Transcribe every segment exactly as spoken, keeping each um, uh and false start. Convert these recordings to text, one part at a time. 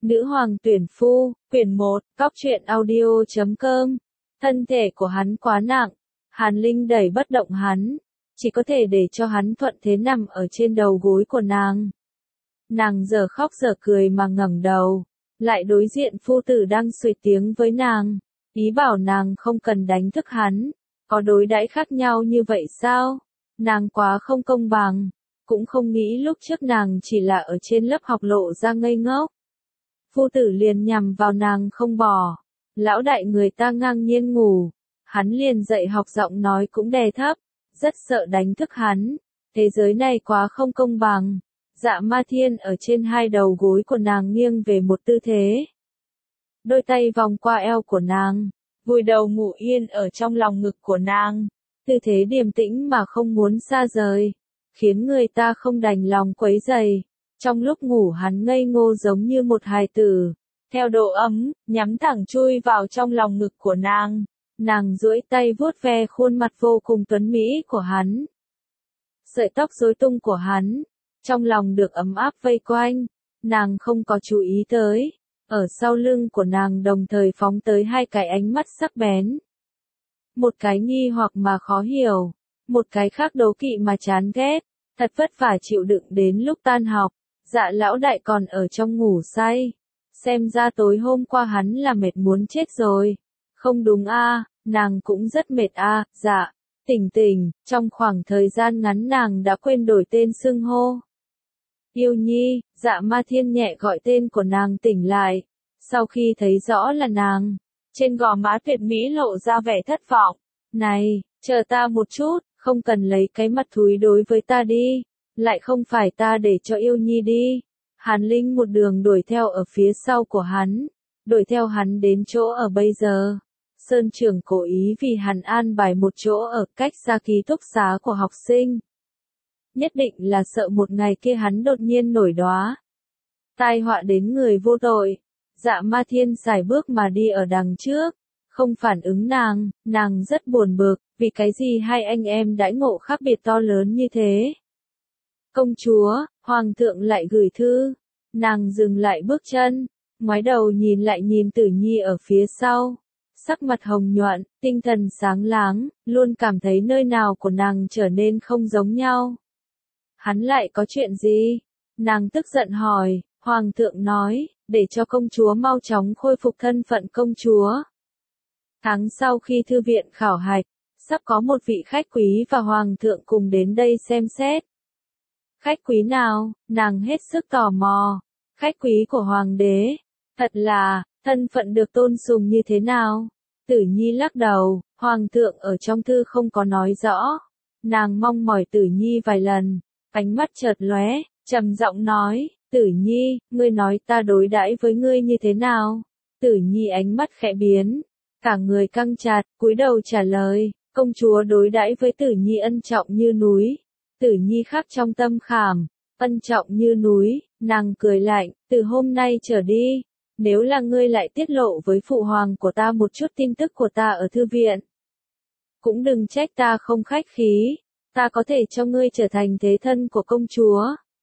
Nữ hoàng tuyển phu, quyển một, cóc truyện audio chấm com. Thân thể của hắn quá nặng, Hàn Linh đẩy bất động hắn, chỉ có thể để cho hắn thuận thế nằm ở trên đầu gối của nàng. Nàng giờ khóc giờ cười mà ngẩng đầu, lại đối diện phu tử đang xuề tiếng với nàng, ý bảo nàng không cần đánh thức hắn. Có đối đãi khác nhau như vậy sao? Nàng quá không công bằng, cũng không nghĩ lúc trước nàng chỉ là ở trên lớp học lộ ra ngây ngốc. Phu tử liền nhằm vào nàng không bỏ. Lão đại người ta ngang nhiên ngủ, hắn liền dậy học giọng nói cũng đè thấp, rất sợ đánh thức hắn. Thế giới này quá không công bằng. Dạ Ma Thiên ở trên hai đầu gối của nàng nghiêng về một tư thế. Đôi tay vòng qua eo của nàng, vùi đầu ngủ yên ở trong lòng ngực của nàng. Tư thế điềm tĩnh mà không muốn xa rời, khiến người ta không đành lòng quấy rầy. Trong lúc ngủ hắn ngây ngô giống như một hài tử, theo độ ấm, nhắm thẳng chui vào trong lòng ngực của nàng. Nàng duỗi tay vuốt ve khuôn mặt vô cùng tuấn mỹ của hắn. Sợi tóc rối tung của hắn, trong lòng được ấm áp vây quanh, nàng không có chú ý tới. Ở sau lưng của nàng đồng thời phóng tới hai cái ánh mắt sắc bén. Một cái nghi hoặc mà khó hiểu, một cái khác đố kỵ mà chán ghét, thật vất vả chịu đựng đến lúc tan học. Dạ lão đại còn ở trong ngủ say, xem ra tối hôm qua hắn là mệt muốn chết rồi. Không đúng a, à, nàng cũng rất mệt a, à, dạ. Tỉnh tỉnh, trong khoảng thời gian ngắn nàng đã quên đổi tên xưng hô. Yêu Nhi, Dạ Ma Thiên nhẹ gọi tên của nàng tỉnh lại, sau khi thấy rõ là nàng, trên gò má tuyệt mỹ lộ ra vẻ thất vọng. Này, chờ ta một chút, không cần lấy cái mặt thúi đối với ta đi. Lại không phải ta để cho Yêu Nhi đi. Hàn Linh một đường đuổi theo ở phía sau của hắn, đuổi theo hắn đến chỗ ở bây giờ. Sơn trưởng cố ý vì hắn an bài một chỗ ở cách xa ký túc xá của học sinh. Nhất định là sợ một ngày kia hắn đột nhiên nổi đóa, tai họa đến người vô tội. Dạ Ma Thiên sải bước mà đi ở đằng trước, không phản ứng nàng, nàng rất buồn bực, vì cái gì hai anh em đãi ngộ khác biệt to lớn như thế. Công chúa, hoàng thượng lại gửi thư. Nàng dừng lại bước chân, ngoái đầu nhìn lại nhìn Tử Nhi ở phía sau. Sắc mặt hồng nhuận, tinh thần sáng láng, luôn cảm thấy nơi nào của nàng trở nên không giống nhau. Hắn lại có chuyện gì? Nàng tức giận hỏi. Hoàng thượng nói, để cho công chúa mau chóng khôi phục thân phận công chúa. Tháng sau khi thư viện khảo hạch, sắp có một vị khách quý và hoàng thượng cùng đến đây xem xét. Khách quý nào? Nàng hết sức tò mò. Khách quý của hoàng đế. Thật là, thân phận được tôn sùng như thế nào? Tử Nhi lắc đầu, hoàng thượng ở trong thư không có nói rõ. Nàng mong mỏi Tử Nhi vài lần, ánh mắt chợt lóe, trầm giọng nói, Tử Nhi, ngươi nói ta đối đãi với ngươi như thế nào? Tử Nhi ánh mắt khẽ biến, cả người căng chặt, cúi đầu trả lời, công chúa đối đãi với Tử Nhi ân trọng như núi. Tử Nhi khắc trong tâm khảm, ân trọng như núi. Nàng cười lạnh, từ hôm nay trở đi, nếu là ngươi lại tiết lộ với phụ hoàng của ta một chút tin tức của ta ở thư viện, cũng đừng trách ta không khách khí, ta có thể cho ngươi trở thành thế thân của công chúa.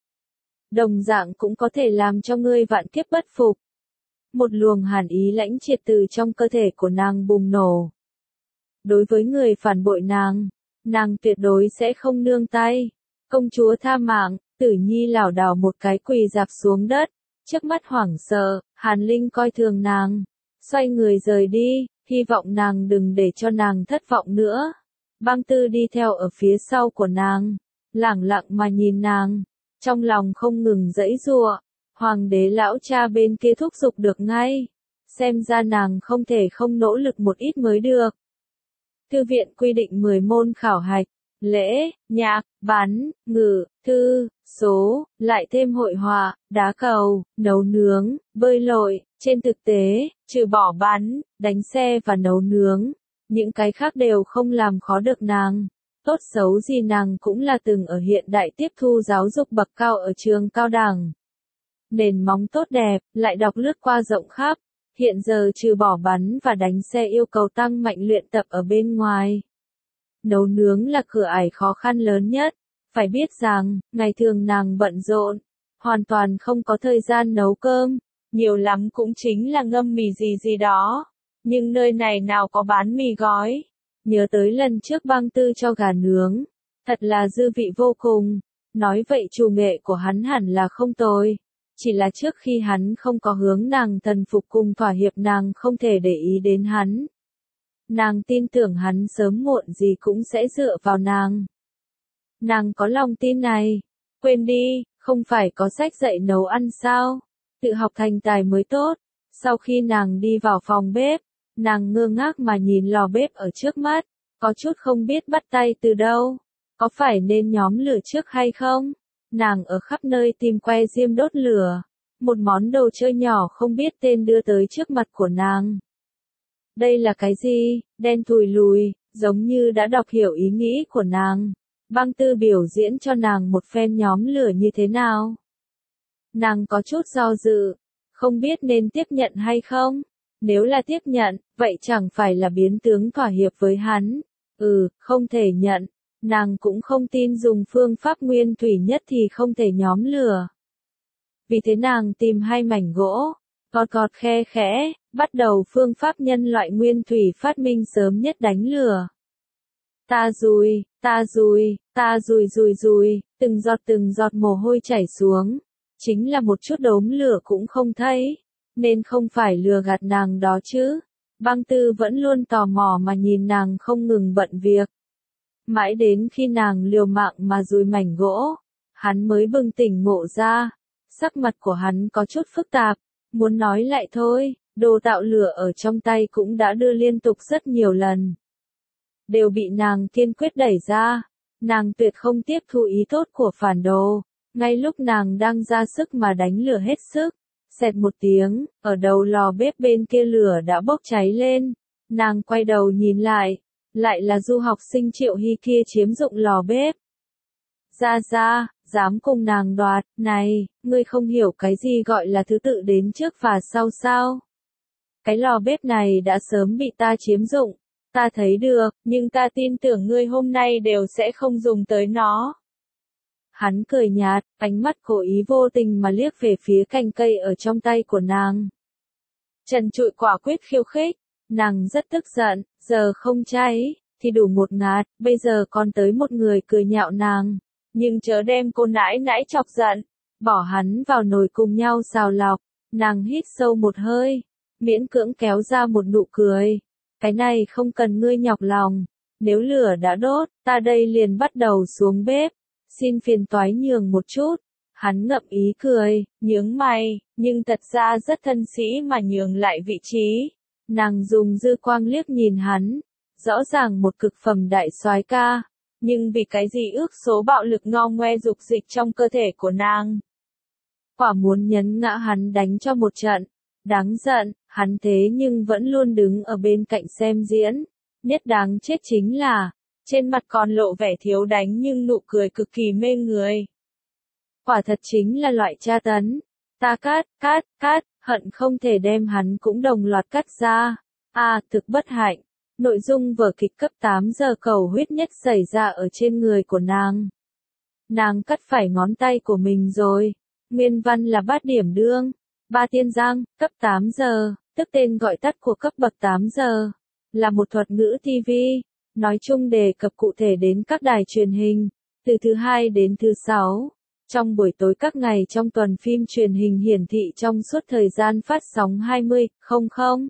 Đồng dạng cũng có thể làm cho ngươi vạn kiếp bất phục. Một luồng hàn ý lãnh triệt từ trong cơ thể của nàng bùng nổ. Đối với người phản bội nàng, nàng tuyệt đối sẽ không nương tay. Công chúa tha mạng. Tử Nhi lảo đảo một cái quỳ dạp xuống đất, trước mắt hoảng sợ. Hàn Linh coi thường nàng, xoay người rời đi, hy vọng nàng đừng để cho nàng thất vọng nữa. Băng Tư đi theo ở phía sau của nàng, lẳng lặng mà nhìn nàng, trong lòng không ngừng giãy giụa. Hoàng đế lão cha bên kia thúc giục được ngay, xem ra nàng không thể không nỗ lực một ít mới được. Thư viện quy định mười môn khảo hạch, lễ, nhạc, bắn, ngự, thư, số, lại thêm hội họa, đá cầu, nấu nướng, bơi lội. Trên thực tế, trừ bỏ bắn, đánh xe và nấu nướng, những cái khác đều không làm khó được nàng. Tốt xấu gì nàng cũng là từng ở hiện đại tiếp thu giáo dục bậc cao ở trường cao đẳng. Nền móng tốt đẹp, lại đọc lướt qua rộng khắp. Hiện giờ trừ bỏ bắn và đánh xe yêu cầu tăng mạnh luyện tập ở bên ngoài. Nấu nướng là cửa ải khó khăn lớn nhất. Phải biết rằng, ngày thường nàng bận rộn, hoàn toàn không có thời gian nấu cơm. nhiều lắm cũng chính là ngâm mì gì gì đó. Nhưng nơi này nào có bán mì gói. Nhớ tới lần trước Băng Tư cho gà nướng, thật là dư vị vô cùng. Nói vậy chủ nghệ của hắn hẳn là không tồi. Chỉ là trước khi hắn không có hướng nàng thần phục cùng thỏa hiệp nàng không thể để ý đến hắn. Nàng tin tưởng hắn sớm muộn gì cũng sẽ dựa vào nàng. Nàng có lòng tin này. Quên đi, không phải có sách dạy nấu ăn sao? Tự học thành tài mới tốt. Sau khi nàng đi vào phòng bếp, nàng ngơ ngác mà nhìn lò bếp ở trước mắt, có chút không biết bắt tay từ đâu. Có phải nên nhóm lửa trước hay không? Nàng ở khắp nơi tìm que diêm đốt lửa. Một món đồ chơi nhỏ không biết tên đưa tới trước mặt của nàng. Đây là cái gì? Đen thùi lùi, giống như đã đọc hiểu ý nghĩ của nàng. Băng Tư biểu diễn cho nàng một phen nhóm lửa như thế nào. Nàng có chút do dự, không biết nên tiếp nhận hay không. Nếu là tiếp nhận, vậy chẳng phải là biến tướng thỏa hiệp với hắn. Ừ, không thể nhận. Nàng cũng không tin dùng phương pháp nguyên thủy nhất thì không thể nhóm lửa. Vì thế nàng tìm hai mảnh gỗ, gọt gọt khe khẽ, bắt đầu phương pháp nhân loại nguyên thủy phát minh sớm nhất đánh lửa. Ta dùi, ta dùi, ta dùi dùi dùi, từng giọt từng giọt mồ hôi chảy xuống. Chính là một chút đốm lửa cũng không thấy, nên không phải lừa gạt nàng đó chứ. Băng Tư vẫn luôn tò mò mà nhìn nàng không ngừng bận việc. Mãi đến khi nàng liều mạng mà dùi mảnh gỗ, hắn mới bừng tỉnh ngộ ra. Sắc mặt của hắn có chút phức tạp, muốn nói lại thôi, đồ tạo lửa ở trong tay cũng đã đưa liên tục rất nhiều lần. Đều bị nàng kiên quyết đẩy ra, nàng tuyệt không tiếp thu ý tốt của phản đồ. Ngay lúc nàng đang ra sức mà đánh lửa hết sức, xẹt một tiếng, ở đầu lò bếp bên kia lửa đã bốc cháy lên. Nàng quay đầu nhìn lại, lại là du học sinh Triệu Hy kia chiếm dụng lò bếp. Ra ra, dám cùng nàng đoạt, này, ngươi không hiểu cái gì gọi là thứ tự đến trước và sau sao? Cái lò bếp này đã sớm bị ta chiếm dụng, ta thấy được, nhưng ta tin tưởng ngươi hôm nay đều sẽ không dùng tới nó. Hắn cười nhạt, ánh mắt cố ý vô tình mà liếc về phía cành cây ở trong tay của nàng. Trần trụi quả quyết khiêu khích, nàng rất tức giận, giờ không cháy, thì đủ một ngạt, bây giờ còn tới một người cười nhạo nàng. Nhưng chớ đem cô nãi nãi chọc giận, bỏ hắn vào nồi cùng nhau xào lọc, nàng hít sâu một hơi, miễn cưỡng kéo ra một nụ cười. Cái này không cần ngươi nhọc lòng, nếu lửa đã đốt, ta đây liền bắt đầu xuống bếp. Xin phiền toái nhường một chút. Hắn ngậm ý cười, nhướng mày, nhưng thật ra rất thân sĩ mà nhường lại vị trí. Nàng dùng dư quang liếc nhìn hắn, rõ ràng một cực phẩm đại soái ca, nhưng vì cái gì ước số bạo lực ngo ngoe dục dịch trong cơ thể của nàng. Quả muốn nhấn ngã hắn đánh cho một trận, đáng giận, hắn thế nhưng vẫn luôn đứng ở bên cạnh xem diễn. Nhất đáng chết chính là, trên mặt còn lộ vẻ thiếu đánh nhưng nụ cười cực kỳ mê người. Quả thật chính là loại tra tấn. Ta cắt, cắt, cắt, hận không thể đem hắn cũng đồng loạt cắt ra. À, thực bất hạnh. Nội dung vở kịch cấp tám giờ cầu huyết nhất xảy ra ở trên người của nàng. Nàng cắt phải ngón tay của mình rồi. Nguyên văn là bát điểm đương. Ba tiên giang, cấp tám giờ, tức tên gọi tắt của cấp bậc tám giờ. Là một thuật ngữ ti vi. Nói chung đề cập cụ thể đến các đài truyền hình, từ thứ hai đến thứ sáu, trong buổi tối các ngày trong tuần phim truyền hình hiển thị trong suốt thời gian phát sóng hai mươi, không không,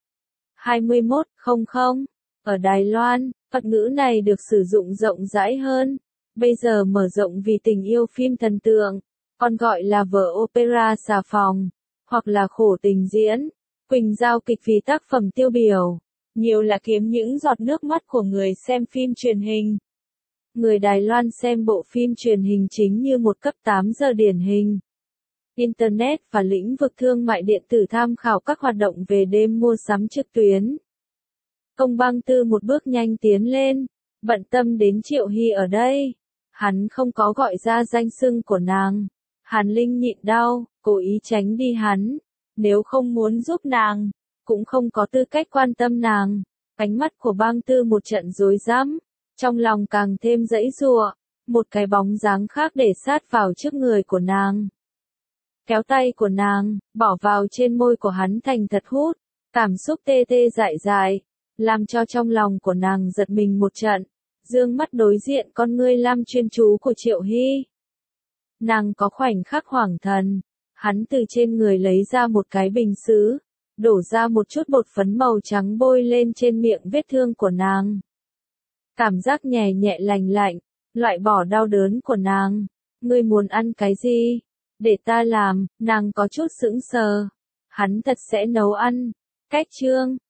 hai mươi mốt, không không. Ở Đài Loan, thuật ngữ này được sử dụng rộng rãi hơn, bây giờ mở rộng vì tình yêu phim thần tượng, còn gọi là vở opera xà phòng, hoặc là khổ tình diễn, Quỳnh giao kịch vì tác phẩm tiêu biểu. Nhiều là kiếm những giọt nước mắt của người xem phim truyền hình. Người Đài Loan xem bộ phim truyền hình chính như một cấp tám giờ điển hình. Internet và lĩnh vực thương mại điện tử tham khảo các hoạt động về đêm mua sắm trực tuyến. Công Băng Tư một bước nhanh tiến lên, bận tâm đến Triệu Hy ở đây. Hắn không có gọi ra danh xưng của nàng. Hàn Linh nhịn đau, cố ý tránh đi hắn. Nếu không muốn giúp nàng, cũng không có tư cách quan tâm nàng. Ánh mắt của Băng Tư một trận rối rắm, trong lòng càng thêm dãy giụa, một cái bóng dáng khác để sát vào trước người của nàng. kéo tay của nàng, bỏ vào trên môi của hắn thành thật hút, cảm xúc tê tê dại dại, làm cho trong lòng của nàng giật mình một trận, dương mắt đối diện con ngươi lam chuyên chú của Triệu Hy. Nàng có khoảnh khắc hoảng thần, hắn từ trên người lấy ra một cái bình sứ, đổ ra một chút bột phấn màu trắng bôi lên trên miệng vết thương của nàng. Cảm giác nhẹ nhẹ lành lạnh, loại bỏ đau đớn của nàng. Ngươi muốn ăn cái gì? Để ta làm, nàng có chút sững sờ. Hắn thật sẽ nấu ăn. Cách chương